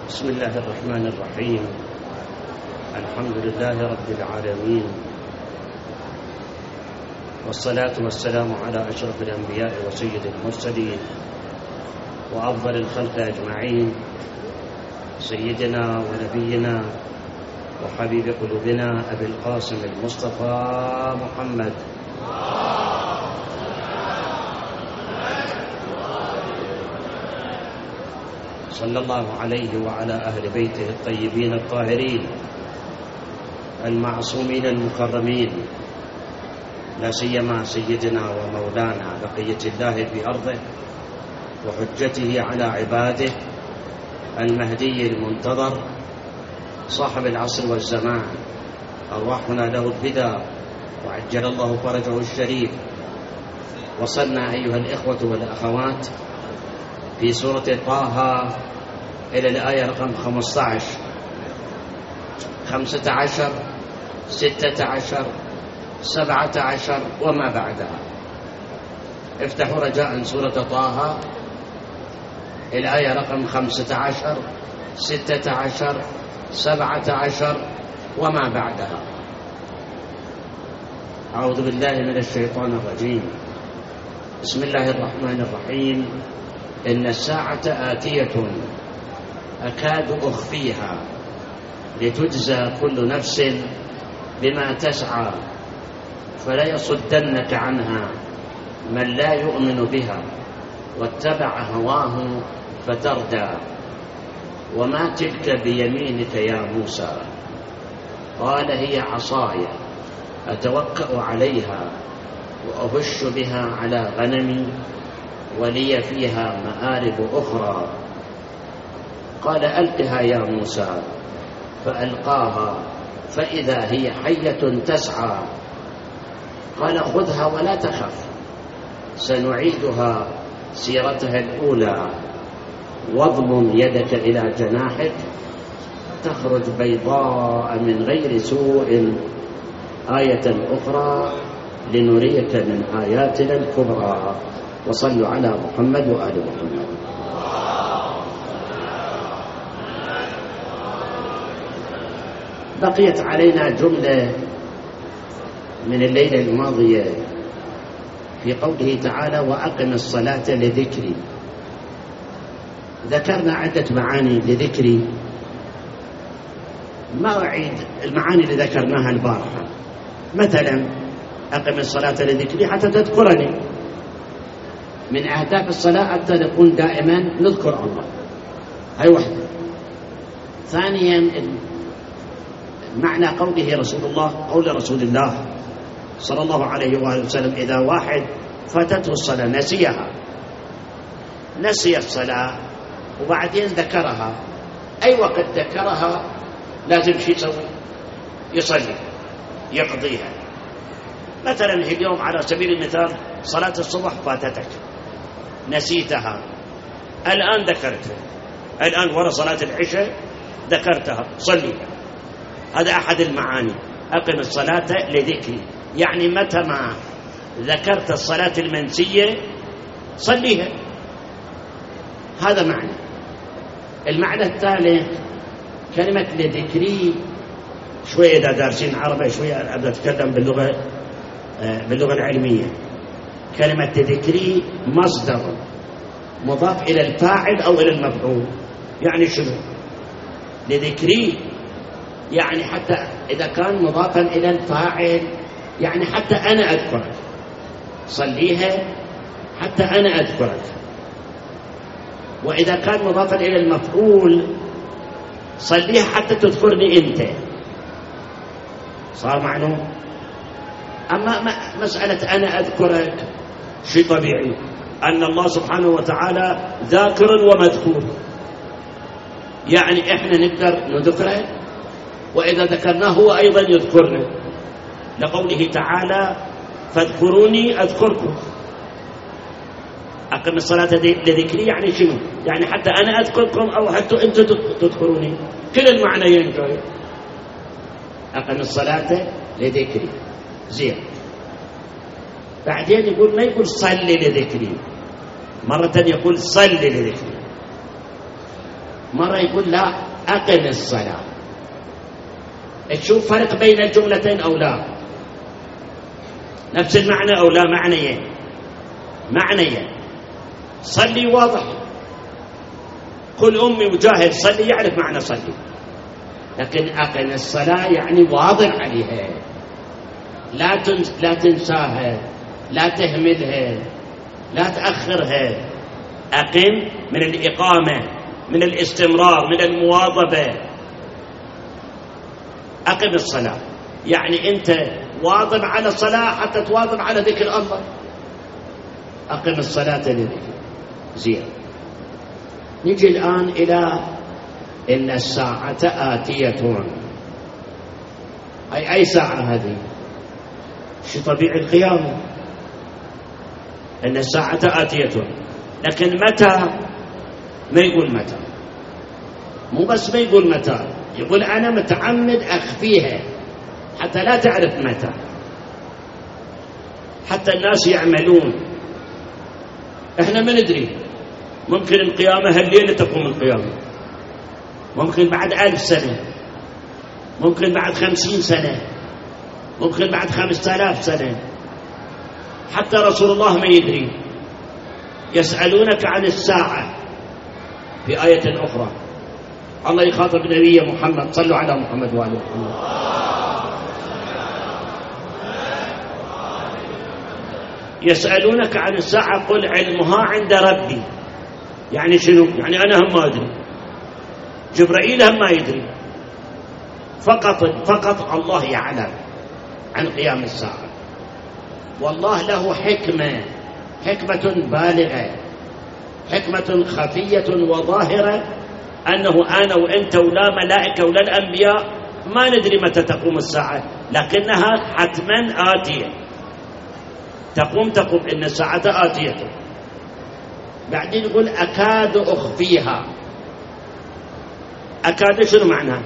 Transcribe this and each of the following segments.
بسم الله الرحمن الرحيم. الحمد لله رب العالمين، والصلاة والسلام على أشرف الأنبياء وسيد المرسلين وأفضل الخلق أجمعين، سيدنا ونبينا وحبيب قلوبنا أبي القاسم المصطفى محمد صلى الله عليه وعلى أهل بيته الطيبين الطاهرين المعصومين المكرمين، لا سيما سيدنا ومولانا بقية الله في أرضه وحجته على عباده المهدي المنتظر صاحب العصر والزمان، أرواحنا له الفداء وعجل الله فرجه الشريف. وصلنا أيها الإخوة والأخوات في سورة طه إلى الآية رقم 15 15 16 17 وما بعدها. افتحوا رجاء سورة طه الآية رقم 15 16 17 وما بعدها. أعوذ بالله من الشيطان الرجيم. بسم الله الرحمن الرحيم. إن الساعة آتية أكاد أخفيها لتجزى كل نفس بما تسعى فلا يصدنك عنها من لا يؤمن بها واتبع هواه فتردى. وما تلك بيمينك يا موسى؟ قال هي عصاي أتوكأ عليها وأهش بها على غنمي ولي فيها مآرب أخرى. قال ألقها يا موسى فألقاها فإذا هي حية تسعى. قال خذها ولا تخف سنعيدها سيرتها الأولى واضمم يدك إلى جناحك تخرج بيضاء من غير سوء آية أخرى لنريك من آياتنا الكبرى. وصلوا على محمد وآل محمد. بقيت علينا جملة من الليلة الماضية في قوله تعالى وأقم الصلاة لذكري. ذكرنا عدة معاني لذكري، ما أعيد المعاني اللي ذكرناها البارحة. مثلا أقم الصلاة لذكري حتى تذكرني. من أهداف الصلاة حتى نكون دائما نذكر الله، هاي وحدة. ثانيا معنى قوله قول رسول الله صلى الله عليه وآله وسلم إذا واحد فاتته الصلاة نسي الصلاة وبعدين ذكرها، أي وقت ذكرها لازم شيء يصلي يقضيها. مثلا اليوم على سبيل المثال صلاة الصبح فاتتك نسيتها، الآن ذكرتها، الآن وراء صلاة العشاء ذكرتها صليها. هذا أحد المعاني. أقم الصلاة لذكري يعني متى ما ذكرت الصلاة المنسية صليها. هذا معنى. المعنى الثالث كلمة لذكري، شوية إذا دارسين عربي شوية أبدأ أتكلم باللغة العلمية. كلمة لذكري مصدر مضاف إلى الفاعل أو إلى المفعول. يعني شنو لذكري؟ يعني حتى إذا كان مضافا إلى الفاعل يعني حتى أنا أذكرك، صليها حتى أنا أذكرك. وإذا كان مضافا إلى المفعول صليها حتى تذكرني أنت. صار معلوم؟ أما مسألة أنا أذكرك شيء طبيعي، أن الله سبحانه وتعالى ذاكر ومذكور، يعني إحنا نقدر نذكره وإذا ذكرناه هو أيضا يذكرنا، لقوله تعالى فاذكروني أذكركم. أقم الصلاة لذكري يعني شنو؟ يعني حتى أنا أذكركم أو حتى أنتم تذكروني، كل المعنيين جاي. أقم الصلاة لذكري زين. بعدين يقول ما يقول صلي لذكري، مرة يقول صلي لذكري. مرة يقول لا أقم الصلاة. تشوف فرق بين الجملتين أو لا؟ نفس المعنى أو لا؟ معنيين. صلي واضح، كل أمي مجاهد صلي يعرف معنى صلي، لكن أقم الصلاة يعني واضح عليها، لا تنساها، لا تهملها، لا تأخرها. أقم من الإقامة، من الاستمرار، من المواظبة. أقم الصلاة يعني أنت واظب على الصلاة حتى تواظب على ذكر الله. أقم الصلاة لذكر. زين، نجي الآن إلى إن الساعة آتية. أي ساعة هذه؟ شو طبيعي القيامة. إن الساعة آتية، لكن متى؟ ما يقول متى، مو بس ما يقول متى، يقول أنا متعمد أخفيها حتى لا تعرف متى، حتى الناس يعملون. إحنا ما ندري، ممكن القيامة هالليلة تقوم القيامة، ممكن بعد 1000 سنة، ممكن بعد 50 سنة، ممكن بعد 5000 سنة. حتى رسول الله ما يدري. يسألونك عن الساعة في آية أخرى الله يخاطب نبيه محمد، صلوا على محمد وآله محمد. يسألونك عن الساعة قل علمها عند ربي. يعني شنو؟ يعني أنا هم ما أدري، جبرائيل هم ما يدري، فقط الله يعلم عن قيام الساعة. والله له حكمة بالغة، حكمة خفية وظاهرة، أنه أنا وأنت ولا ملائكة ولا الأنبياء ما ندري متى تقوم الساعة، لكنها حتما آتية. تقوم إن الساعة آتية. بعدين يقول أكاد أخفيها. أكاد شنو معناه؟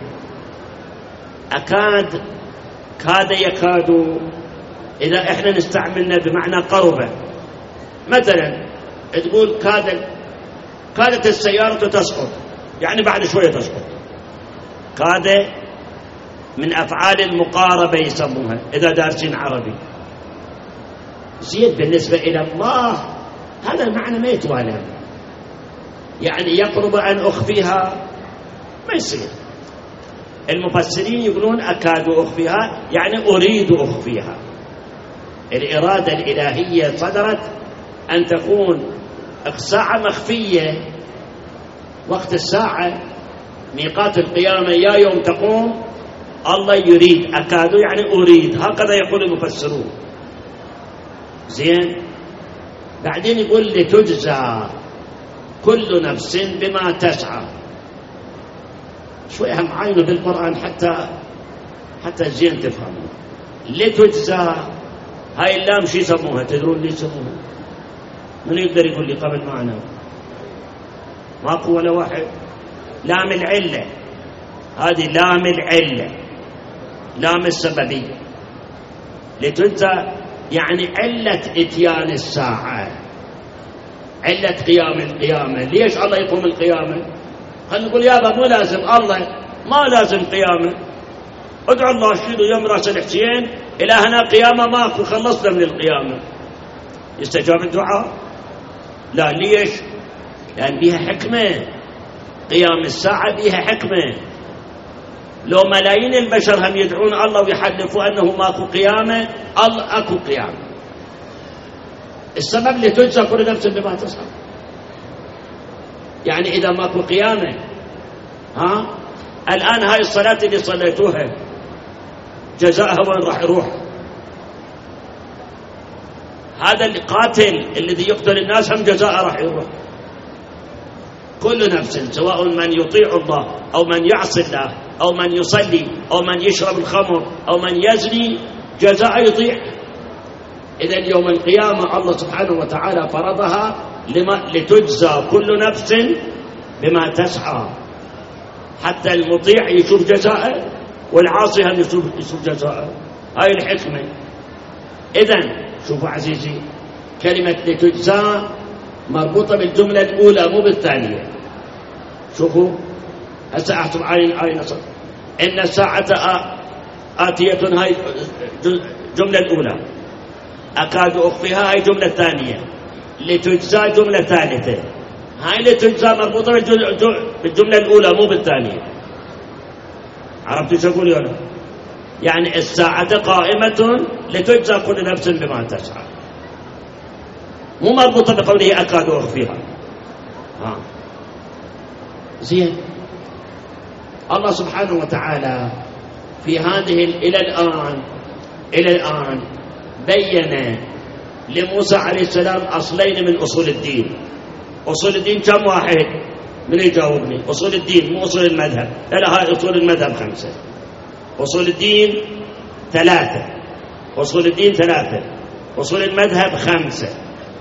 أكاد، كاد يكاد، إذا إحنا نستعملنا بمعنى قربة. مثلا تقول كادت السيارة تسقط، يعني بعد شوية تسقط. كاد من أفعال المقاربة يسموها إذا دارسين عربي. زين، بالنسبة إلى الله هذا المعنى ما يتوالى، يعني يقرب أن أخفيها ما يصير. المفسرين يقولون أكاد أخفيها يعني أريد أخفيها. الإرادة الإلهية صدرت أن تكون الساعة مخفية. وقت الساعة ميقات القيامة يا يوم تقوم، الله يريد. أكاد يعني أريد، هكذا يقول المفسرون. زين، بعدين يقول لتجزى كل نفس بما تسعى. شوي هم عاينوا بالقرآن حتى زين تفهموا. لتجزى، هاي اللام شي يسموها؟ تدرون ليش يسموها؟ من يقدر يقول لي قبل معنا؟ ماكو ولا واحد. لام العلة، هذه لام العلة، لام السببية. لتجزى يعني علة إتيان الساعة، علة قيام القيامة. ليش الله يقوم القيامة؟ خلينا نقول يابا مو لازم، الله ما لازم قيامة. ادعو الله شيلوا يوم راس الحسين إلهنا قيامة ماكو، خلصنا من القيامة. يستجاب الدعاء؟ لا. ليش؟ لأن بيها حكمة. قيام الساعة بيها حكمة. لو ملايين البشر هم يدعون الله ويحلفوا أنه ماكو قيامة، الله أكو قيامة. السبب لتجزى كل نفس بما تسعى. يعني إذا ماكو قيامة، الآن هاي الصلاة اللي صليتوها جزاءها وين راح يروح؟ هذا القاتل الذي يقتل الناس هم جزاءه راح يروح. كل نفس سواء من يطيع الله أو من يعصي الله أو من يصلي أو من يشرب الخمر أو من يزني جزاء يطيع. إذن يوم القيامة الله سبحانه وتعالى فرضها لتجزى كل نفس بما تسعى، حتى المطيع يشوف جزاءه والعاصي هم يشوف جزاءه. هاي الحكمة. إذن شوفوا عزيزي، كلمة لتجزى مربوطة بالجملة الأولى مو بالثانية. شوفوا هسه أحسب آية نصر إن الساعة آتية، هاي جملة الأولى، أكاد أخفيها هاي جملة ثانية، لتجزى جملة ثالثة، هاي لتجزى مربوطة بالجملة الأولى مو بالثانية. عرفتوا شو أقول أنا؟ يعني الساعة قائمة لتجزى كل نفس بما تسعى، مو مربوطة بقوله أكاد أخفيها. زين. الله سبحانه وتعالى في هذه إلى الآن بين لموسى عليه السلام أصلين من أصول الدين. أصول الدين كم واحد؟ من يجاوبني؟ أصول الدين مو أصول المذهب، لا هاي أصول المذهب 5، أصول الدين 3، أصول الدين 3، أصول المذهب 5.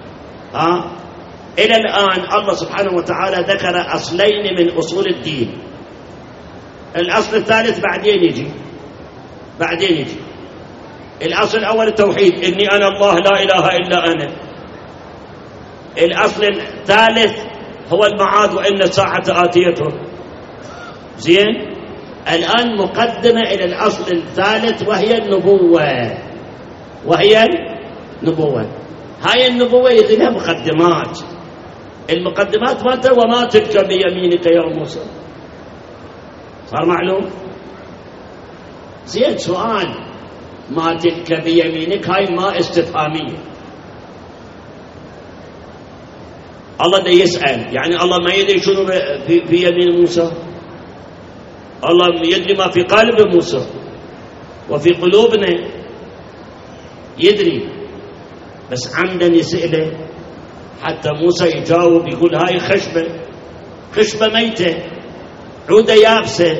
إلى الآن الله سبحانه وتعالى ذكر أصلين من أصول الدين. الأصل الثالث بعدين يجي. الأصل الأول التوحيد، إني أنا الله لا إله إلا أنا. الأصل الثالث هو المعاد، وإن الساعة آتية. زين. الآن مقدمة إلى الأصل الثالث وهي النبوة. هاي النبوة يدلها مقدمات. المقدمات مالتها وما تلك بيمينك يا موسى. صار معلوم؟ زين. سؤال، ما تلك بيمينك هاي ما استفهامية. الله ده يسأل، يعني الله ما يدري شنو في يمين موسى؟ الله يدري ما في قلب موسى وفي قلوبنا، يدري، بس عمدا يسأله حتى موسى يجاوب يقول هاي خشبة ميتة، عودة يابسة،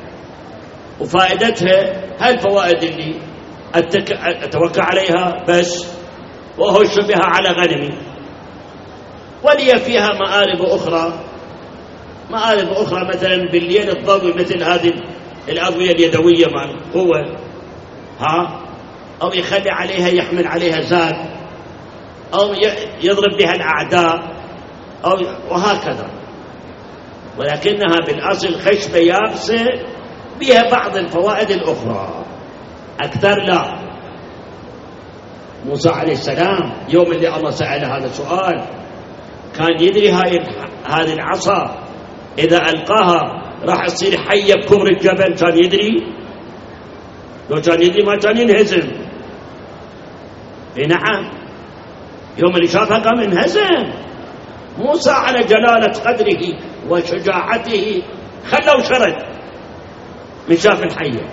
وفائدتها هالفوائد اللي أتوكل عليها بس وأهش بها على غنمي، ولي فيها مآرب أخرى مثلا بالليل الضوء مثل هذه الأضوية اليدوية مع القوة، أو يخلي عليها يحمل عليها زاد، أو يضرب بها الأعداء، وهكذا. ولكنها بالأصل خشبة يابسة بها بعض الفوائد الأخرى، أكثر لا. موسى عليه السلام يوم اللي الله سأله هذا السؤال كان يدري هذه العصا إذا ألقاها راح تصير حية بكبر الجبل؟ كان يدري؟ لو كان يدري ما كان ينهزم. نعم، يوم اللي شافها قام انهزم. موسى على جلالة قدره وشجاعته خلوا شرد من شاف الحية.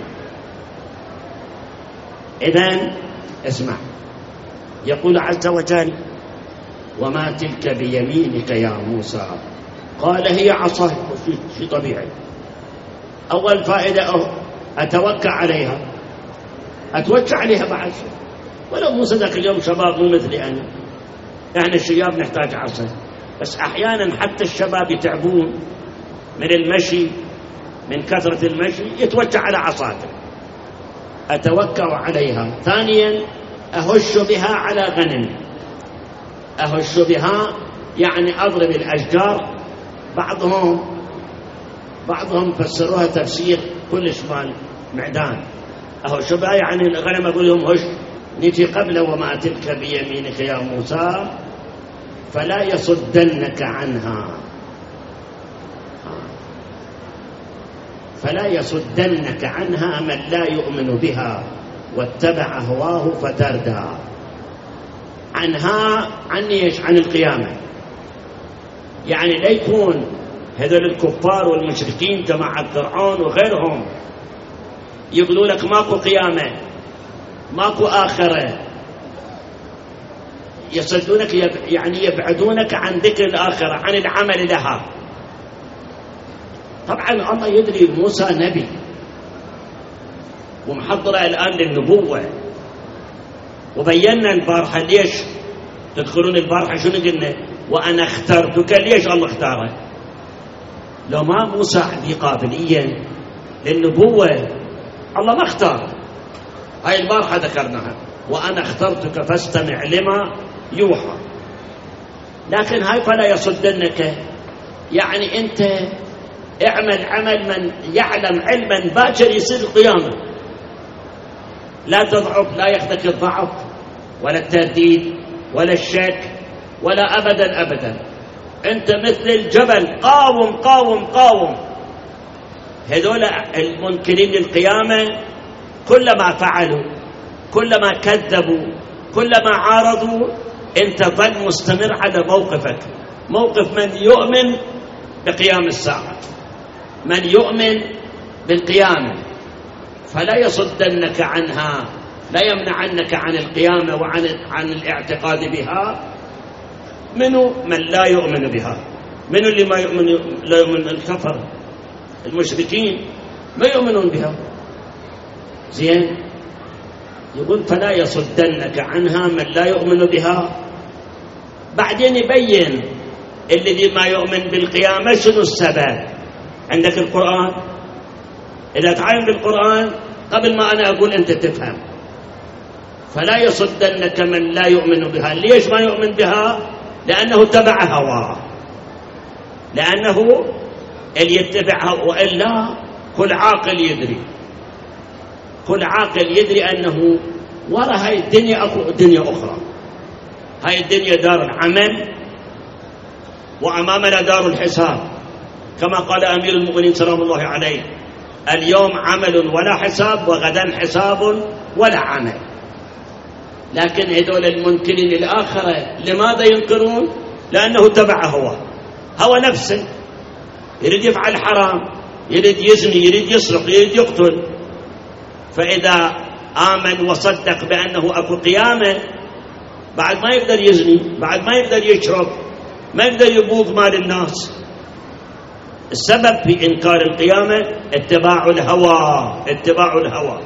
إذن اسمع، يقول عز وجل وما تلك بيمينك يا موسى؟ قال هي عصاي. شيء طبيعي. أول فائدة أتوكل عليها بعد. ولو موسى ذاك اليوم شباب مو مثلي أنا، يعني الشباب نحتاج عصا، بس أحيانا حتى الشباب يتعبون من المشي، من كثرة المشي، يتوكل على عصاته. أتوكل عليها. ثانيا أهش بها على غنم. أهش بها يعني أضرب الأشجار. بعضهم فسروها تفسير كلش مال معدان. أهش بها يعني الغنم أقول لهم هش. نجي قبل وما تلك بيمينك يا موسى فلا يصدنك عنها. فلا يصدنك عنها من لا يؤمن بها واتبع هواه فتردى. عنها عن القيامة، يعني لا يكون هذول الكفار والمشركين جماعة فرعون وغيرهم يقولوا لك ماكو قيامة، ماكو آخرة، يصدونك يعني يبعدونك عن ذكر الآخرة، عن العمل لها. طبعا الله يدري موسى نبي ومحضرة الآن للنبوة، وبينا البارحة ليش تدخلون البارحة شنو قلنا؟ وأنا اخترتك. ليش الله اختاره؟ لو ما موسى عنده قابلية للنبوة الله ما اختار. هاي البارحة ذكرناها، وأنا اخترتك فاستمع لما يوحى. لكن هاي فلا يصدنك، يعني أنت اعمل عمل من يعلم علما باكر يصير القيامة. لا تضعف، لا يخدك الضعف ولا الترديد ولا الشك ولا أبدا أبدا. أنت مثل الجبل، قاوم قاوم قاوم. هذول المنكرين للقيامة كلما فعلوا، كلما كذبوا، كلما عارضوا، أنت ظل مستمر على موقفك، موقف من يؤمن بقيام الساعة، من يؤمن بالقيامة، فلا يصدنك عنها، لا يمنعنك عن القيامة وعن الاعتقاد بها. منو؟ من لا يؤمن بها. منو اللي لا يؤمن؟ الكفر المشركين ما يؤمنون بها. زين، يقول فلا يصدنك عنها من لا يؤمن بها. بعدين يبين الذي ما يؤمن بالقيامة شنو السبب. عندك القرآن، إذا تعاين بالقرآن قبل ما أنا أقول أنت تفهم. فلا يصدنك من لا يؤمن بها. ليش ما يؤمن بها؟ لأنه تبع هواه، لأنه اللي يتبع هواه. وإلا كل عاقل يدري، كل عاقل يدري أنه وراء هاي الدنيا أكو دنيا أخرى. هاي الدنيا دار العمل وأمامنا دار الحساب، كما قال أمير المؤمنين سلام الله عليه: اليوم عمل ولا حساب، وغدا حساب ولا عمل. لكن هذول المنكرين الآخرة لماذا ينكرون؟ لأنه تبع هوى نفسه، يريد يفعل حرام، يريد يزني، يريد يسرق، يريد يقتل. فإذا آمن وصدق بأنه أكو قيامة، بعد ما يقدر يزني، بعد ما يقدر يشرب، ما يقدر يبوظ مال الناس. السبب في إنكار القيامة اتباع الهوى، اتباع الهوى.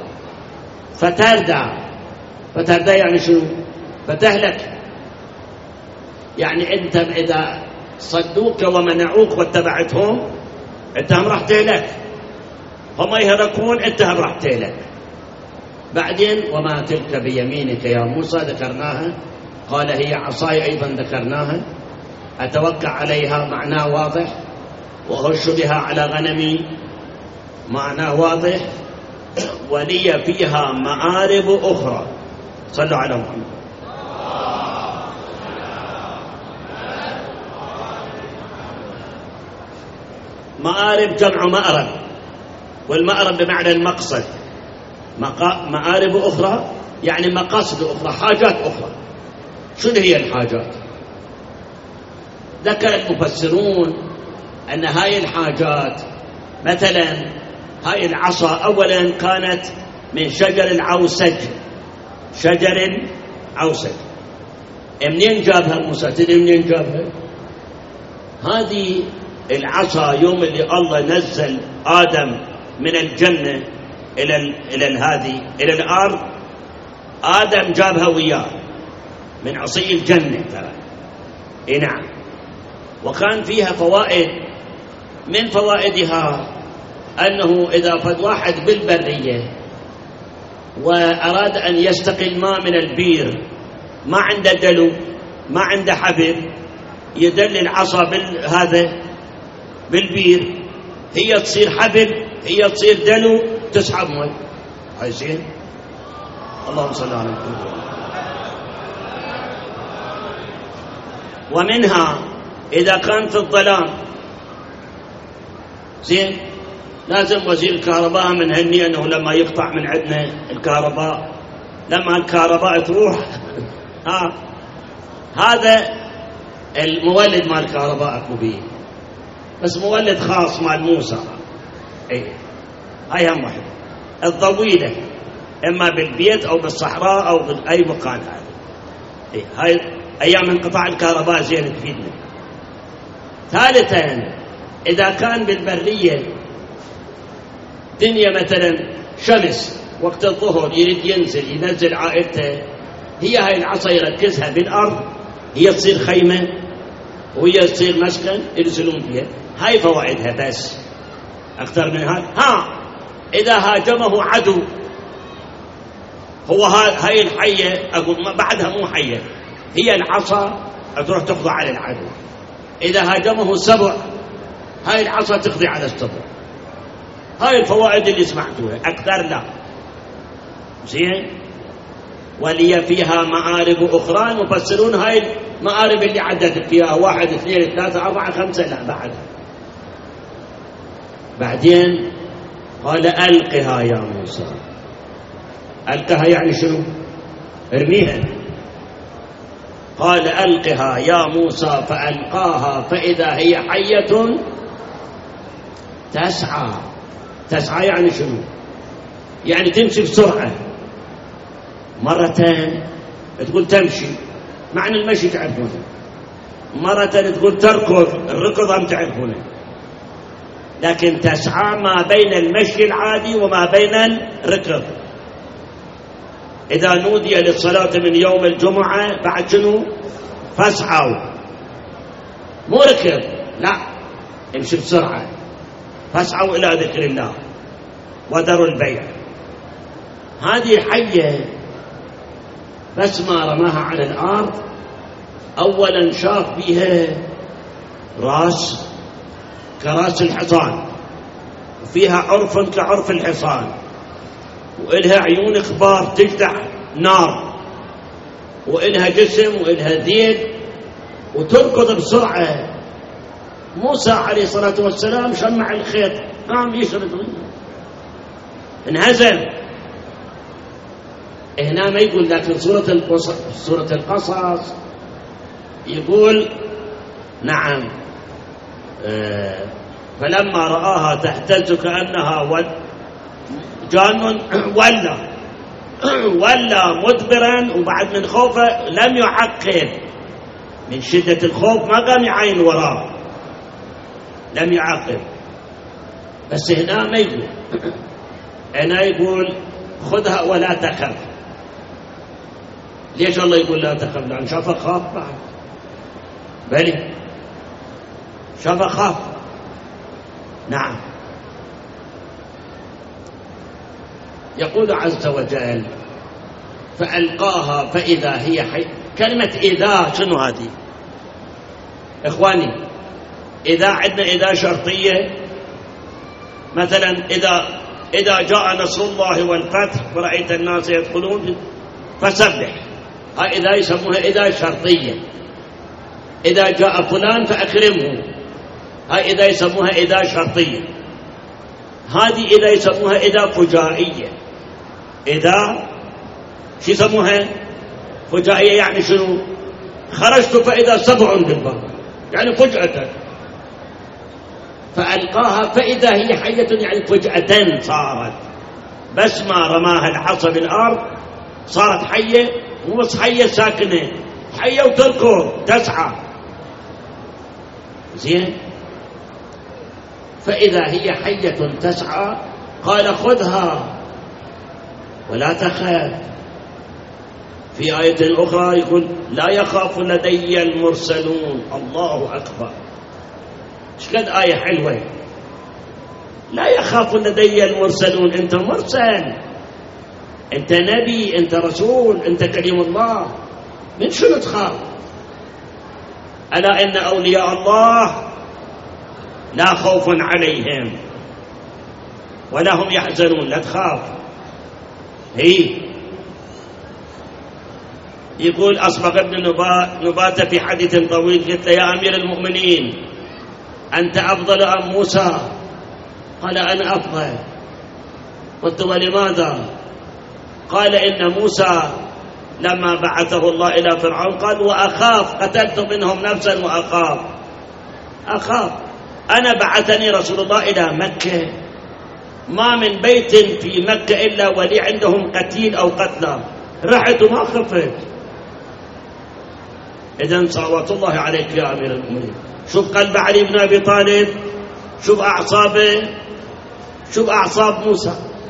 فتردى يعني شنو؟ فتهلك. يعني أنت إذا صدوك ومنعوك واتبعتهم، أنت هم راح تهلك. هم يهلكون، أنت هم راح تهلك. بعدين وما تلك بيمينك يا موسى ذكرناها، قال هي عصاي أيضا ذكرناها، أتوكل عليها معناه واضح، وأهش بها على غنمي معناه واضح، ولي فيها مآرب أخرى. صلوا على محمد. مآرب جمع مأرب، والمأرب بمعنى المقصد. مآرب أخرى يعني مقاصد أخرى، حاجات أخرى. شنو هي الحاجات؟ ذكر المفسرون أن هاي الحاجات، مثلا هاي العصا أولا كانت من شجر العوسج. شجر عوسج منين جابها موسى؟ تدري منين جابها؟ هذه العصا يوم اللي الله نزل آدم من الجنة إلى الأرض، آدم جابها وياه من عصي الجنة ترى. نعم. وكان فيها فوائد، من فوائدها أنه إذا فد واحد بالبرية وأراد أن يستقي الماء من البير، ما عنده دلو، ما عنده حبل، يدل العصا بالبير، هي تصير حبل، هي تصير دلو، تسحب ماء. هاي زين. اللهم صل على محمد. ومنها إذا كان في الظلام، زين، لازم وزير الكهرباء من هني أنه لما يقطع من عندنا الكهرباء، لما الكهرباء تروح هذا المولد مال الكهرباء أكو بيه، بس مولد خاص مال موسى. هاي هم واحدة الضويلة، إما بالبيت أو بالصحراء أو بأي مكان. هاي أيام انقطاع الكهرباء زين تفيدنا. ثالثا إذا كان بالبرية دنيا مثلا شمس وقت الظهر، يريد ينزل عائلته، هي هاي العصا يركزها بالأرض، هي تصير خيمة وهي تصير مسكن ينزلون فيها. هاي فوائدها، بس أكثر من هذا. إذا هاجمه عدو، هو هاي الحية أقول بعدها مو حية، هي العصا تروح تخضع على العدو. إذا هاجمه سبع، هاي العصا تقضي على السطر. هاي الفوائد اللي سمعتوها، أكثر لا. زين. ولي فيها مآرب أخرى، المفسرون هاي المآرب اللي عددت فيها 1 2 3 4 5 لا بعد. بعدين قال ألقها يا موسى. ألقها يعني شنو؟ ارميها. قال ألقها يا موسى فألقاها فإذا هي حية تسعى. تسعى يعني شنو؟ يعني تمشي بسرعة. مرتين تقول تمشي، معنى المشي تعرفونه. مرة تقول تركض، الركض هم تعرفونه. لكن تسعى ما بين المشي العادي وما بين الركض. إذا نودي للصلاة من يوم الجمعة بعد شنو؟ فاسعوا، مو ركض، لا، امشي بسرعة. فاسعوا إلى ذكر الله وذروا البيع. هذه حية بس ما رماها على الأرض أولا شاف بيها راس كراس الحصان، وفيها عرف كعرف الحصان، وإلها عيون كبار تجدع نار، وإلها جسم وإلها ذيل، وتركض بسرعة. موسى عليه الصلاة والسلام شمع الخيط، نعم يشرد منه، انهزم. هنا ما يقول، لكن سورة القصص يقول نعم فلما رآها تهتز كأنها جان ولا مدبرا، وبعد من خوفه لم يعقب، من شدة الخوف ما قام يعاين وراه، لم يعقب. بس هنا ما يقول، هنا يقول خذها ولا تخف. ليش الله يقول لا تخف؟ لأن شافه خاف بعد، بلي شافه خاف. نعم. يقول عز وجل فألقاها فإذا هي حي. كلمة إذا شنو هذه إخواني؟ إذا عندنا إذا شرطية، مثلا إذا جاء نصر الله والفتح ورأيت الناس يدخلون فسبح، هاي إذا يسموها إذا شرطية. إذا جاء فلان فأكرمه، هاي إذا يسموها إذا شرطية. هذه إذا يسموها إذا فجائية. إذا شو يسموها؟ فجائية. يعني شنو؟ خرجت فإذا 7 بالباب، يعني فجأة. فألقاها فإذا هي حية، يعني فجأة صارت، بس ما رماها العصا بالأرض صارت حية. مو بس حية ساكنة، حية وتركض تسعى. زين. فإذا هي حية تسعى قال خذها ولا تخاف. في آية أخرى يقول لا يخاف لدي المرسلون. الله أكبر، ايش قد آية حلوة. لا يخاف لدي المرسلون. أنت مرسل، أنت نبي، أنت رسول، أنت كليم الله، من شنو تخاف؟ ألا إن أولياء الله لا خوف عليهم ولا هم يحزنون. لا تخاف. هي يقول أصبغ ابن نبات في حديث طويل، قلت له يا أمير المؤمنين أنت أفضل أم موسى؟ قال أنا أفضل. قلت ولماذا؟ قال إن موسى لما بعثه الله إلى فرعون قال وأخاف، قتلت منهم نفسا وأخاف. أنا بعثني رسول الله إلى مكة، ما من بيت في مكة إلا ولي عندهم قتيل أو قتلى، رحت وما خفت. إذن صلوات الله عليك يا أمير المؤمنين. شوف قلب علي بن أبي طالب، شوف أعصابه، شوف أعصاب موسى.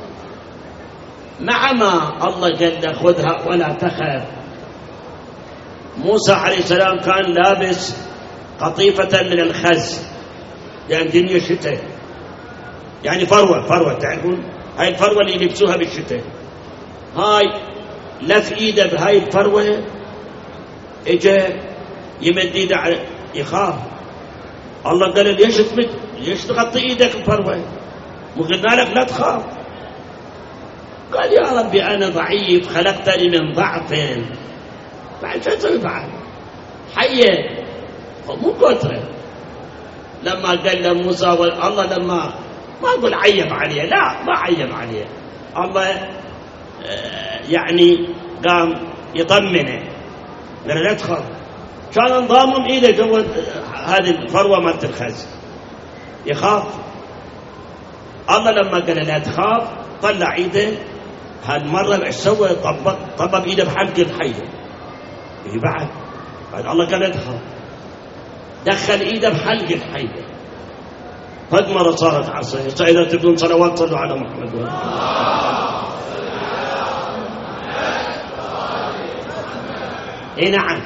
مع ما الله قال خذها ولا تخاف، موسى عليه السلام كان لابس قطيفة من الخز، يعني دنيا شتاء، يعني فروة تعرفون هاي الفروة اللي يلبسوها بالشتاء. هاي لف ايده بهاي الفروة، اجا يمد ايده يخاف. الله قال ليش تمد؟ ليش تغطي إيدك بفروة؟ وقلنا لك لا تخاف. قال يا ربي أنا ضعيف، خلقتني من ضعف، بعد شو تنفع حية مو كترة. لما قال لموسى والله لما ما أقول عيب عليه، لا ما عيب عليه، الله يعني قام يطمنه، قال لا تخاف. كان انضامم إيده جوا هذه الفروة مالت الخز، يخاف. الله لما قال لا تخاف طلع إيده، هالمرة ايش سوى؟ طبب إيده بحلق الحية. إيه بعد الله قال لا تخاف، دخل إيده بحلق الحية، فد مرة صارت عصا. إذا تبدون صلوات صلوا على محمد. إيه نعم.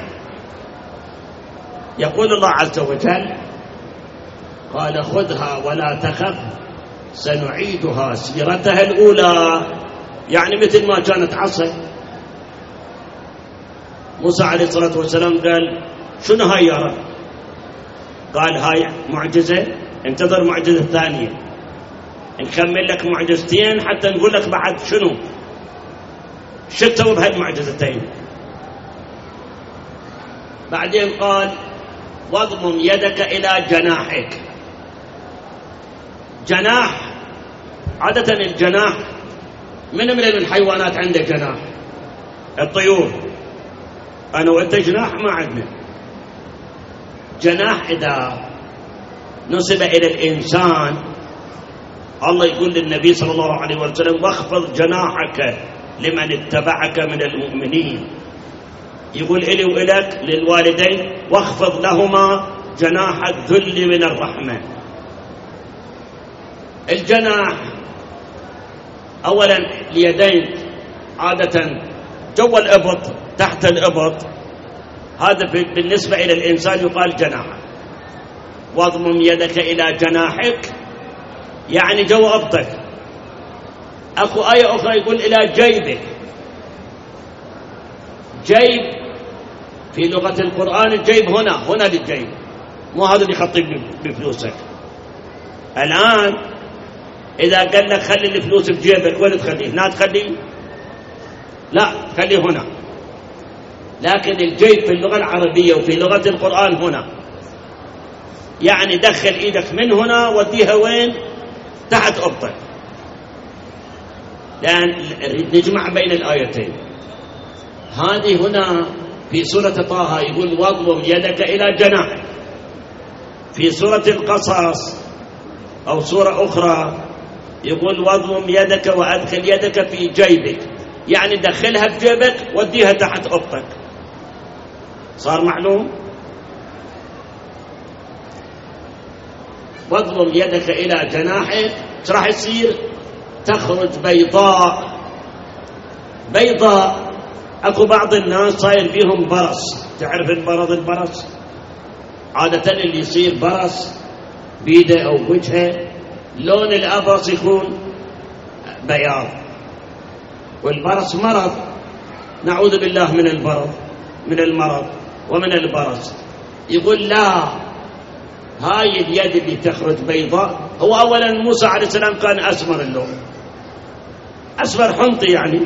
يقول الله عز وجل قال خذها ولا تخف سنعيدها سيرتها الأولى، يعني مثل ما كانت عصا. موسى عليه الصلاة والسلام قال شنو هاي يا رب؟ قال هاي معجزة، انتظر معجزة ثانية، نكمل لك معجزتين حتى نقول لك بعد شنو شو تسوي بهالمعجزتين. بعدين قال واضمم يدك إلى جناحك. جناح، عادة الجناح من الحيوانات عنده جناح؟ الطيور. أنا وأنت جناح ما عندنا. جناح إذا نسب إلى الإنسان، الله يقول للنبي صلى الله عليه وسلم واخفض جناحك لمن اتبعك من المؤمنين. يقول إلي وإلك للوالدين واخفض لهما جناح الذل من الرحمة. الجناح أولا اليدين عادة جوا الإبط تحت الإبط، هذا بالنسبة إلى الإنسان يقال جناح. واضمم يدك إلى جناحك يعني جوا إبطك. أكو آية أخرى يقول إلى جيبك. جيب في لغة القرآن الجيب هنا للجيب، مو هذا اللي يخطي بفلوسك. الآن إذا قال لك خلي الفلوس بجيبك وين تخليه؟ هنا تخليه؟ لا، خليه هنا. لكن الجيب في اللغة العربية وفي لغة القرآن هنا، يعني دخل إيدك من هنا وديها وين؟ تحت أبطك. لأن نجمع بين الآيتين. هذه هنا في سورة طه يقول واضمم يدك إلى جناحك. في سورة القصص أو سورة أخرى يقول واضمم يدك وأدخل يدك في جيبك، يعني دخلها في جيبك وديها تحت أبطك. صار معلوم؟ واضمم يدك إلى جناحك ايش راح يصير؟ تخرج بيضاء. بيضاء. اكو بعض الناس صاير فيهم برص، تعرف البرص عادة اللي يصير برص بيده او بوجهه لون الابرص يكون بياض، والبرص مرض، نعوذ بالله من المرض ومن البرص. يقول لا، هاي اليد اللي تخرج بيضاء. هو اولا موسى عليه السلام كان اسمر اللون، اسمر حنطي يعني.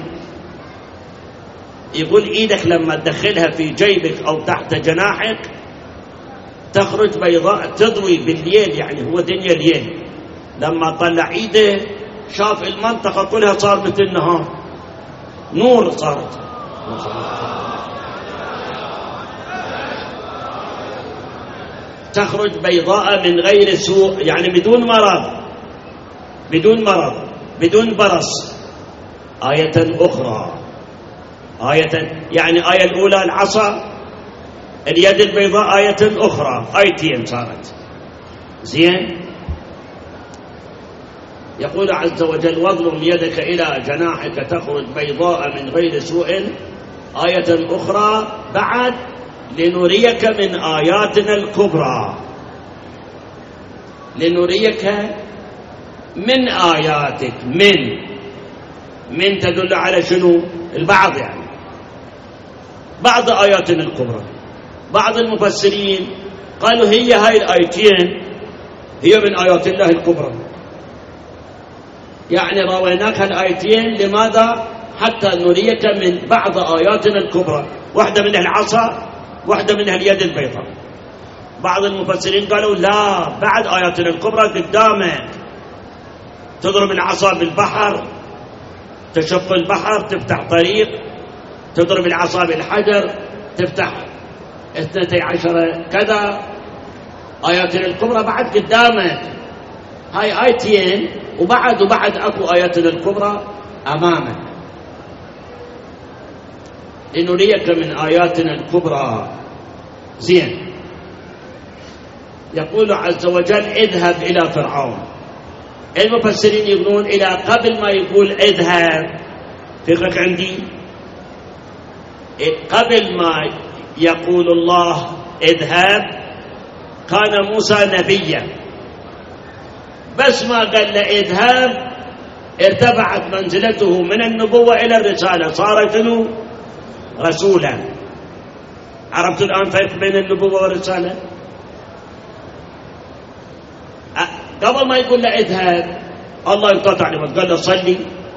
يقول ايدك لما تدخلها في جيبك او تحت جناحك تخرج بيضاء تضوي بالليل، يعني هو دنيا الليل. لما طلع ايده شاف المنطقة كلها صار مثل النهار، نور صارت. تخرج بيضاء من غير سوء، يعني بدون مرض بدون برص. آية أخرى، يعني آية الأولى العصا، اليد البيضاء آية أخرى، آيتين صارت. زين. يقول عز وجل واضمم يدك إلى جناحك تخرج بيضاء من غير سوء. آية أخرى بعد لنريك من آياتنا الكبرى. لنريك من آياتك. من تدل على شنو؟ البعض، يعني بعض آياتنا الكبرى. بعض المفسرين قالوا هي هاي الآيتين هي من آيات الله الكبرى. يعني رويناك الآيتين لماذا؟ حتى نريك من بعض آياتنا الكبرى، واحدة منها العصا، واحدة منها اليد البيضاء. بعض المفسرين قالوا لا، بعد آياتنا الكبرى قدامك، تضرب العصا بالبحر تشق البحر تفتح طريق، تضرب العصا بالحجر تفتح 12 كذا. آياتنا الكبرى بعد قدامك، هاي آيتين وبعد أكو آياتنا الكبرى أمامك لنريك من آياتنا الكبرى. زين، يقول عز وجل اذهب إلى فرعون. المفسرين يقولون إلى قبل ما يقول اذهب، فكرك عندي، قبل ما يقول الله اذهب كان موسى نبيا، بس ما قال له اذهب ارتفعت منزلته من النبوة إلى الرسالة، صار شنو؟ رسولا. عرفت الآن فرق بين النبوة والرسالة؟ قبل ما يقول له اذهب الله ينقطع لما قال له صلي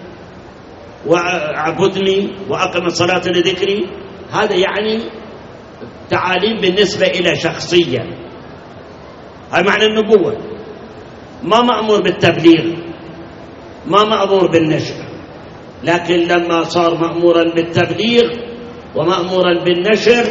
واعبدني وأقم الصلاة لذكري، هذا يعني تعاليم بالنسبة إلى شخصية، هذا معنى النبوة. ما مأمور بالتبليغ، ما مأمور بالنشر، لكن لما صار مأمورا بالتبليغ ومأمورا بالنشر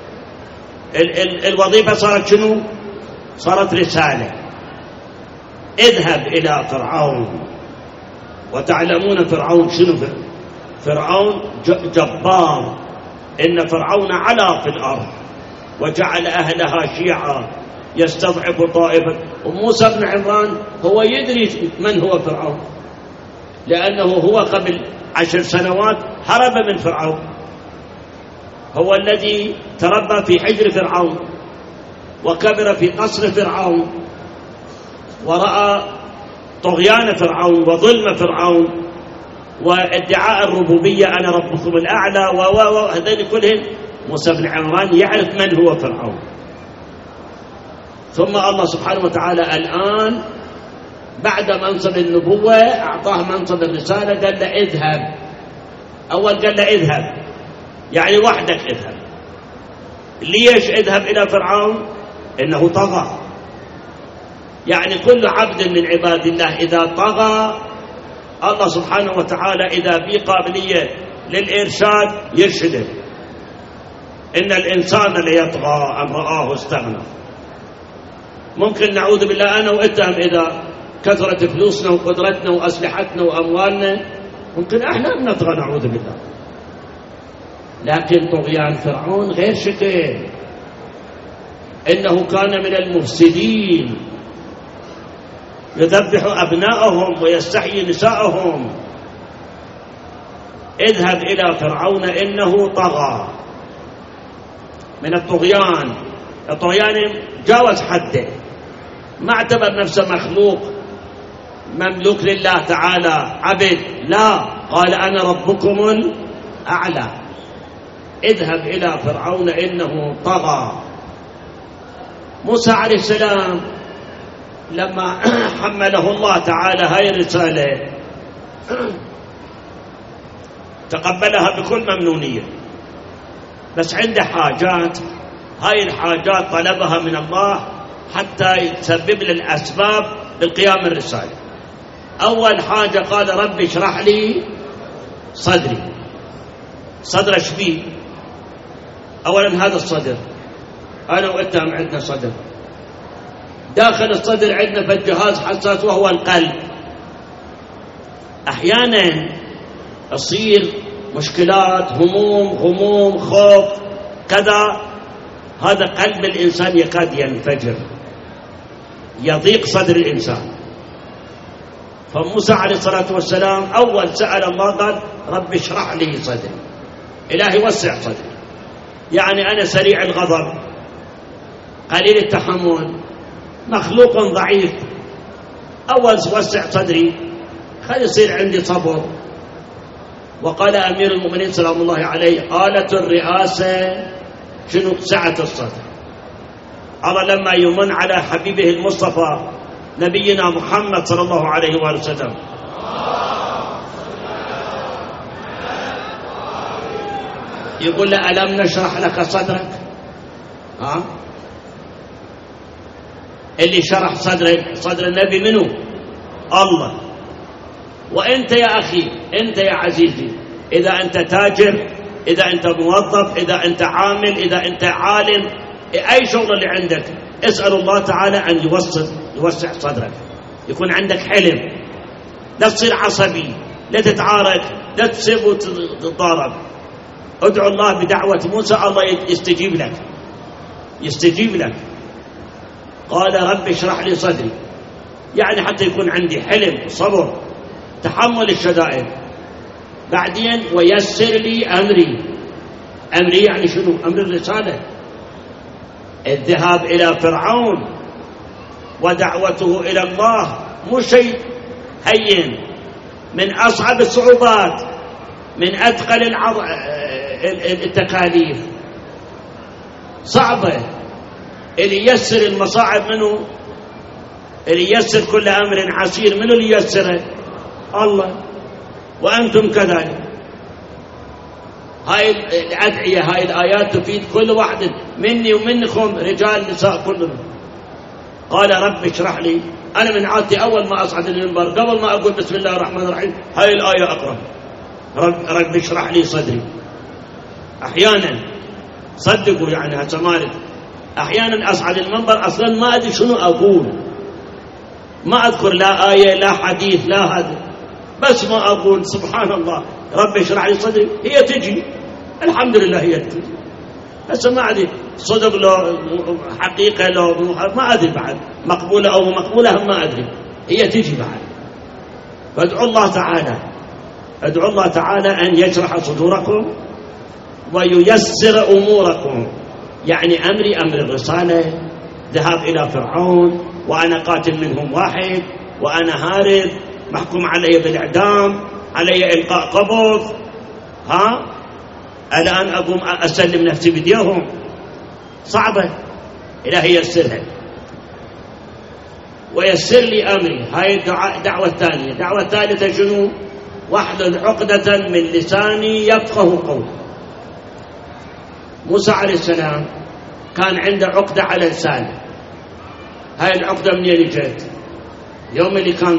الوظيفة صارت شنو؟ صارت رسالة. اذهب إلى فرعون. وتعلمون فرعون شنو؟ فرعون جبار، إن فرعون علا في الأرض وجعل أهلها شيعا يستضعف طائفة. وموسى بن عمران هو يدري من هو فرعون، لأنه هو قبل 10 سنوات هرب من فرعون، هو الذي تربى في حجر فرعون وكبر في قصر فرعون ورأى طغيان فرعون وظلم فرعون وادعاء الربوبية أنا ربكم الأعلى وهذين كلهم. موسى بن عمران يعرف من هو فرعون. ثم الله سبحانه وتعالى الآن بعد منصب النبوة أعطاه منصب الرسالة، قال له اذهب. أول قال له اذهب يعني وحدك اذهب. ليش اذهب إلى فرعون؟ إنه طغى. يعني كل عبد من عباد الله إذا طغى الله سبحانه وتعالى إذا في قابلية للإرشاد يرشده. إن الإنسان ليطغى أن رآه استغنى. ممكن نعوذ بالله أنا وإنتم إذا كثرت فلوسنا وقدرتنا وأسلحتنا وأموالنا ممكن احنا نطغى نعوذ بالله، لكن طغيان فرعون غير شكل، إنه كان من المفسدين يذبح أبناءهم ويستحيي نساءهم. اذهب إلى فرعون إنه طغى. من الطغيان، الطغيان جاوز حده، ما اعتبر نفسه مخلوق مملوك لله تعالى عبد، لا، قال أنا ربكم الأعلى. اذهب إلى فرعون إنه طغى. موسى عليه السلام لما حمله الله تعالى هاي الرسالة تقبلها بكل ممنونية، بس عنده حاجات، هاي الحاجات طلبها من الله حتى يسبب له الأسباب بالقيام الرسالة. أول حاجة قال رب اشرح لي صدري. صدر شبيه؟ أولا هذا الصدر، أنا وإنتم عندنا صدر، داخل الصدر عندنا في الجهاز حساس وهو القلب. أحيانا تصير مشكلات، هموم، خوف، كذا، هذا قلب الإنسان يكاد ينفجر، يضيق صدر الإنسان. فموسى عليه الصلاة والسلام أول سأل الله قال رب اشرح لي صدري، إلهي وسع صدري. يعني أنا سريع الغضب، قليل التحمل، مخلوق ضعيف، أول وسع صدري، خلي يصير عندي صبر. وقال أمير المؤمنين سلام الله عليه آلة الرئاسة شنو؟ سعة الصدر. الله لما يمن على حبيبه المصطفى نبينا محمد صلى الله عليه وآله وسلم. يقول له ألم نشرح لك صدرك؟ اللي شرح صدر النبي منه الله. وأنت يا أخي، أنت يا عزيزي، إذا أنت تاجر، إذا أنت موظف، إذا أنت عامل، إذا أنت عالم، أي شغل اللي عندك، اسأل الله تعالى أن يوسع صدرك، يكون عندك حلم، لا تصير عصبي، لا تتعارك، لا تسب وتتضارب. ادعو الله بدعوة موسى، الله يستجيب لك. قال رب اشرح لي صدري، يعني حتى يكون عندي حلم وصبر، تحمل الشدائد. بعدين ويسر لي أمري يعني شنو؟ أمر الرسالة، الذهاب إلى فرعون ودعوته إلى الله مو شيء هين، من أصعب الصعوبات، من أثقل التكاليف، صعبة. اللي يسر المصاعب منه، اللي يسر كل أمر عسير منه، اللي يسره الله. وأنتم كذلك. هاي الأدعية، هاي الآيات تفيد كل واحد مني ومنكم، رجال نساء كلنا. قال رب اشرح لي، أنا من عادتي أول ما أصعد المنبر قبل ما أقول بسم الله الرحمن الرحيم هاي الآية أقرأ، رب اشرح لي صدري. أحيانا صدقوا يعني هسمالك، أحيانا أصعد المنبر أصلا ما أدري شنو أقول، ما أذكر لا آية لا حديث لا هذا، بس ما أقول سبحان الله رب اشرح لي صدري، هي تجي الحمد لله، هي تجي. بس ما أدري صدق لو حقيقة لو ما أدري بعد، مقبولة أو مقبولة ما أدري، هي تجي بعد. فادعوا الله تعالى أن يشرح صدوركم وييسر أموركم. يعني أمري أمر الرسالة، ذهاب إلى فرعون وأنا قاتل منهم واحد، وأنا هارب محكوم علي بالإعدام، علي إلقاء قبض، الآن أقوم أسلم نفسي بديهم، صعبة. إلهي يسرها ويسر لي أمري. هاي الدعوة الثانية. الدعوة الثالثة شنو؟ واحلل عقدة من لساني يفقه قولي. موسى عليه السلام كان عنده عقدة على لسانه. هاي العقدة منين جت؟ يوم اللي كان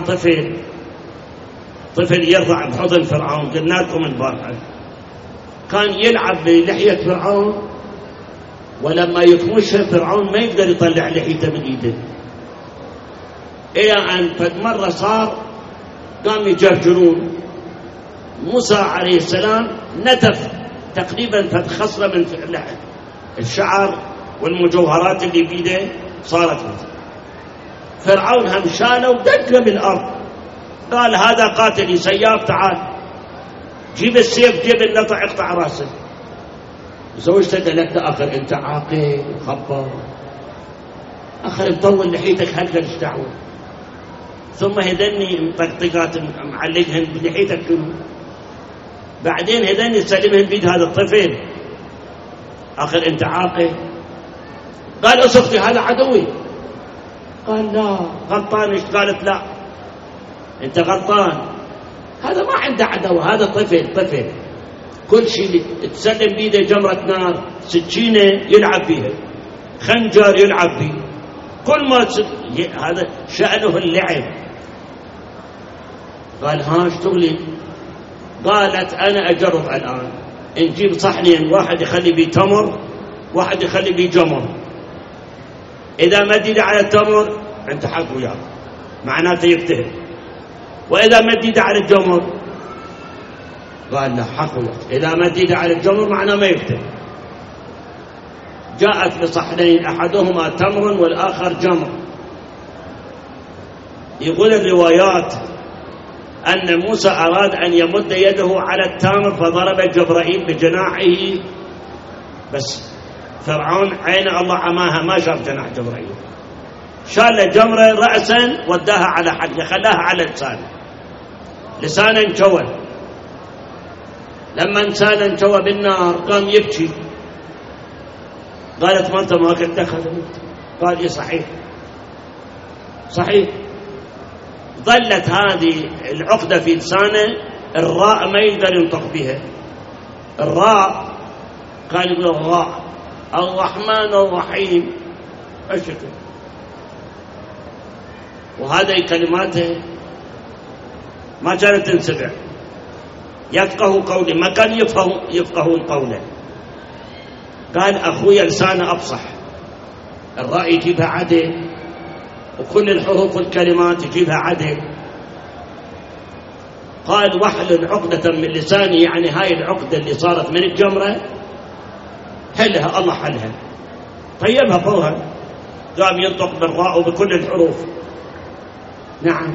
طفل يرضع بحضن فرعون، قلنا لكم البارحة، كان يلعب بلحية فرعون، ولما يكمشها فرعون ما يقدر يطلع لحيته من ايده، الى ان فد مرة صار قام يجرجرون. موسى عليه السلام نتف تقريبا فد خصلة من الشعر والمجوهرات اللي بيده صارت مثل. فرعون هم شاله ودقه بالارض، قال هذا قاتلي سياف، تعال جيب السيف، جيب النطع، اقطع راسه. زوجته قالت له اخر انت عاقل وخبر، اخر مطول لحيتك هلقا ايش دعوه؟ ثم هذني مطقطقات معلقهن بلحيتك شنو؟ بعدين هذني سلمهن بيد هذا الطفل، اخر انت عاقل. قال اسقطي هذا عدوي. قال لا غلطان. قالت لا انت غلطان، هذا ما عنده عدو، هذا طفل كل شيء تسلم بيده، جمرة نار، سكينة يلعب بيها، خنجر يلعب بيه، كل ما هذا شأنه اللعب. قال ها ايش تغلي؟ قالت انا اجرب الان، نجيب صحنين، واحد يخلي بيه تمر، واحد يخلي بيه جمر، اذا مدد على التمر انت حق وياه معناته يجتهد، واذا مدد على الجمر قال له حق وياه، اذا مدد على الجمر معناه ما يجتهد. جاءت بصحنين احدهما تمر والاخر جمر. يقول الروايات ان موسى اراد ان يمد يده على التمر فضرب جبرائيل بجناحه، بس فرعون عين الله عماها ما شاف جناح جبرائيل، شال جمرة رأسا وداها على حلقه، خلاها على لسانا انشوى. لما انسان انشوى بالنار قام يبكي. قالت ما انت ما كنت دخل؟ قال ايه صحيح ظلت هذه العقدة في لسانه، الراء ما يقدر ينطق بها. الراء كان يقول الراء، الرحمن الرحيم الشكل، وهذه كلماته ما كانت تنسبع، يفقه قولي، ما كان يفقهون قوله. قال أخوي لسانه أبصح، الراء يجيبها عدل، وكل الحروف والكلمات يجيبها عدل. قال واحلل عقدة من لساني، يعني هاي العقدة اللي صارت من الجمرة حلها الله حلها، طيبها فورا. قام ينطق بالراء وبكل الحروف. نعم،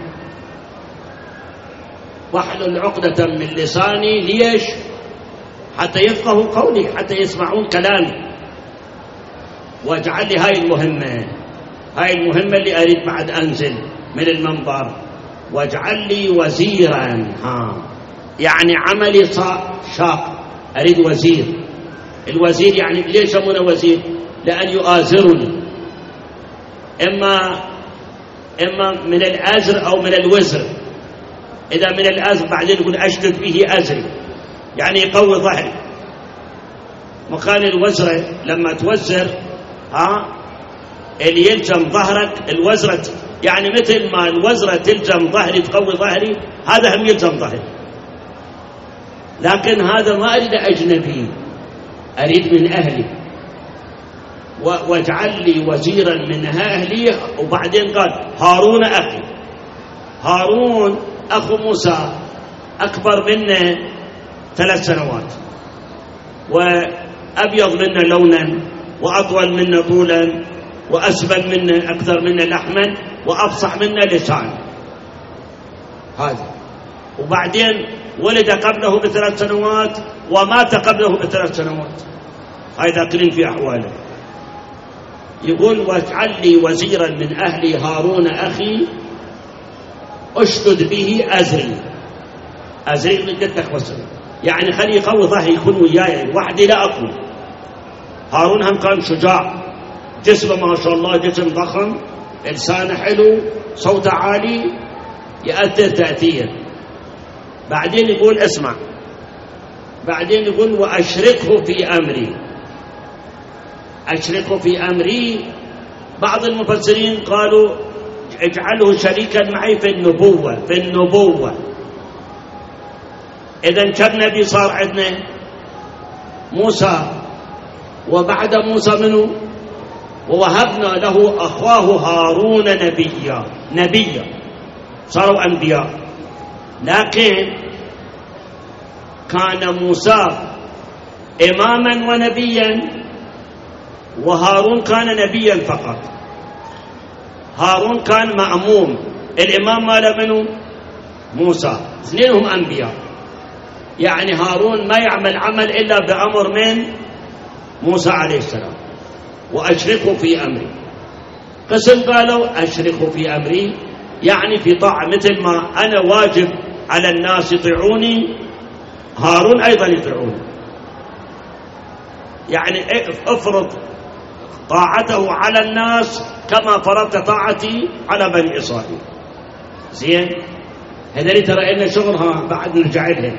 واحلل عقدة من لساني، ليش؟ حتى يفقهوا قولي، حتى يسمعون كلامي. واجعل لي هاي المهمة اللي أريد بعد أنزل من المنبر، واجعل لي وزيرا. يعني عملي شاق، أريد وزير. الوزير يعني ليش يسمونه وزير؟ لأن يؤازرني، إما من الأزر أو من الوزر. إذا من الأزر بعدين يقول أشدد به أزري، يعني يقوي ظهري. مكان الوزرة لما توزر اللي يلزم ظهرك الوزرة، يعني مثل ما الوزرة تلزم ظهري تقوي ظهري، هذا هم يلزم ظهري. لكن هذا ما أريد أجنبي، أريد من أهلي. واجعل لي وزيرا من أهلي. وبعدين قال هارون أخي. هارون أخو موسى، أكبر منه 3 سنوات، وأبيض منه لونا، وأطول منه طولا، وأسبل منه أكثر منه لحما، وأفصح منه لسان. هذا. وبعدين ولد قبله ب3 سنوات، ومات قبله ب3 سنوات. هاي ذاكرين في أحواله. يقول واجعل لي وزيرا من أهلي هارون أخي أشدد به أزري. أزري من قدتك وصل، يعني خلي يقوي ظهري، يكون وياي، وحدي لا أقوي. هارون هم كان شجاع، جسمه ما شاء الله جسم ضخم، لسانه حلو، صوته عالي، يأثر تأثير. بعدين يقول اسمع، بعدين يقول وأشركه في أمري. أشركه في أمري، بعض المفسرين قالوا اجعله شريكا معي في النبوة. إذن كم نبي صار عندنا؟ موسى، وبعد موسى منه ووهبنا له أخواه هارون نبيا، صاروا أنبياء. لكن كان موسى إماما ونبيا، وهارون كان نبيا فقط. هارون كان مأموم، الإمام ماله منه موسى، اثنينهم أنبياء. يعني هارون ما يعمل عمل إلا بأمر من موسى عليه السلام. وأشركه في أمري. قسم قالوا أشركه في أمري يعني في طاعة، مثل ما أنا واجب على الناس يطيعوني، هارون أيضا يطيعوني. يعني افرض طاعته على الناس كما فرضت طاعتي على بني إسرائيل. زين، هذول ترى إن شغلها بعد نرجع لهم.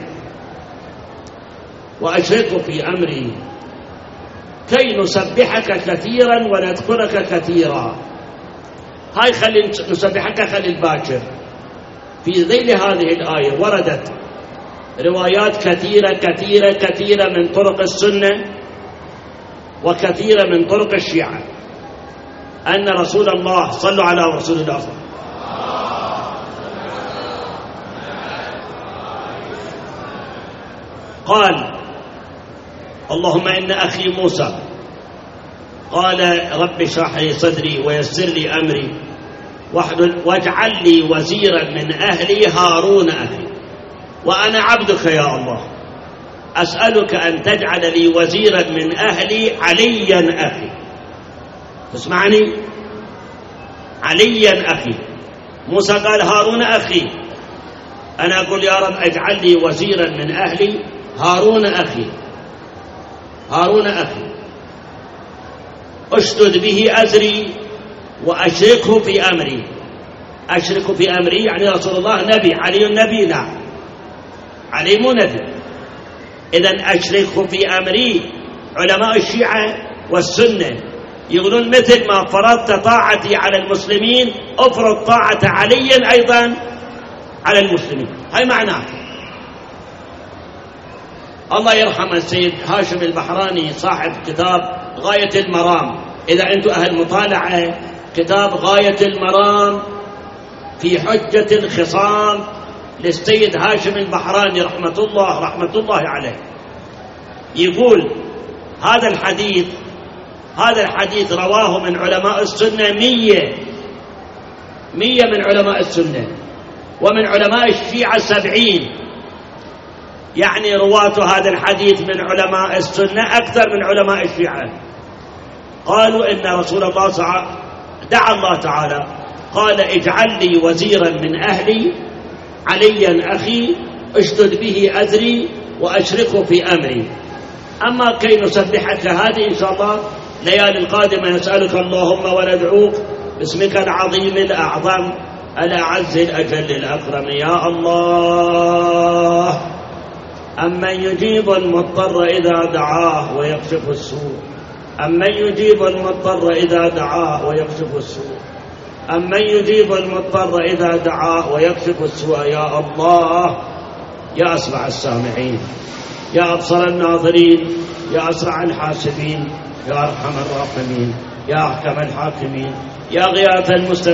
وأشركه في أمري كي نسبحك كثيرا ونذكرك كثيرا. هاي خلي نسبحك، خلي الباكر. في ذيل هذه الآية وردت روايات كثيرة من طرق السنة وكثيرة من طرق الشيعة أن رسول الله، صلوا على رسول الله، قال اللهم إن أخي موسى قال رب اشرح لي صدري ويسر لي أمري واجعل لي وزيرا من أهلي هارون أخي وأنا عبدك يا الله أسألك أن تجعل لي وزيرا من أهلي عليا أخي. تسمعني؟ عليا أخي. موسى قال هارون أخي، أنا أقول يا رب اجعل لي وزيرا من أهلي هارون أخي. هارون أخي أشدد به أزري وأشركه في أمري. أشرك في أمري يعني رسول الله نبي، علي نبي؟ لا، علي مو نبي. إذن أشرك في أمري علماء الشيعة والسنة يقولون مثل ما فرضت طاعتي على المسلمين أفرض طاعة علي أيضا على المسلمين. هاي معناه. الله يرحم السيد هاشم البحراني صاحب كتاب غاية المرام، إذا أنتم أهل مطالعة، كتاب غاية المرام في حجة الخصام للسيد هاشم البحراني رحمة الله عليه، يقول هذا الحديث رواه من علماء السنة 100 من علماء السنة، ومن علماء الشيعة 70. يعني رواة هذا الحديث من علماء السنة أكثر من علماء الشيعة. قالوا إن رسول الله دعا الله تعالى قال اجعل لي وزيرا من أهلي عليا أخي اشدد به أزري وأشركه في أمري. أما كي نسبحك هذه إن شاء الله ليالي القادمة نسألك اللهم وندعوك باسمك العظيم الأعظم الأعز الأجل الأكرم. يا الله، أمن يجيب المضطر إذا دعاه ويكشف السوء، أمن يجيب المضطر إذا دعاه ويكشف السوء، أمن يجيب المضطر إذا دعاه ويكشف السوء. يا الله، يا أسرع السامعين، يا أبصر الناظرين، يا أسرع الحاسبين، يا أرحم الراحمين، يا أحكم الحاكمين، يا غياث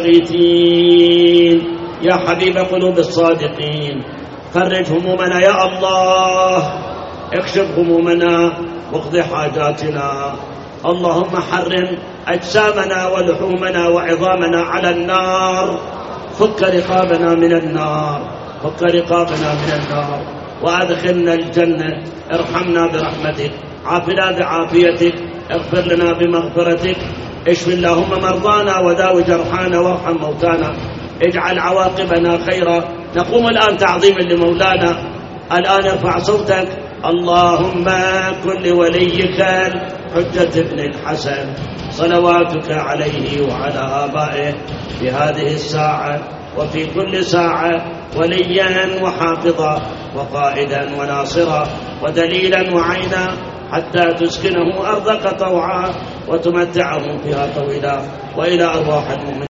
المستغيثين، يا حبيب قلوب الصادقين، فرج همومنا يا الله، اكشف همومنا واقض حاجاتنا. اللهم حرم أجسامنا ولحومنا وعظامنا على النار، فك رقابنا من النار، فك رقابنا من النار، وأدخلنا الجنة. ارحمنا برحمتك، عافنا بعافيتك، اغفر لنا بمغفرتك، اشف اللهم مرضانا وداو جرحانا وارحم موتانا، اجعل عواقبنا خيرا. نقوم الآن تعظيما لمولانا. الآن ارفع صوتك. اللهم كن لوليك حجة ابن الحسن صلواتك عليه وعلى آبائه في هذه الساعة وفي كل ساعة وليا وحافظا وقائدا وناصرا ودليلا وعينا، حتى تسكنه أرضك طوعا وتمتعه فيها طويلا، وإلى أرواح المؤمنين.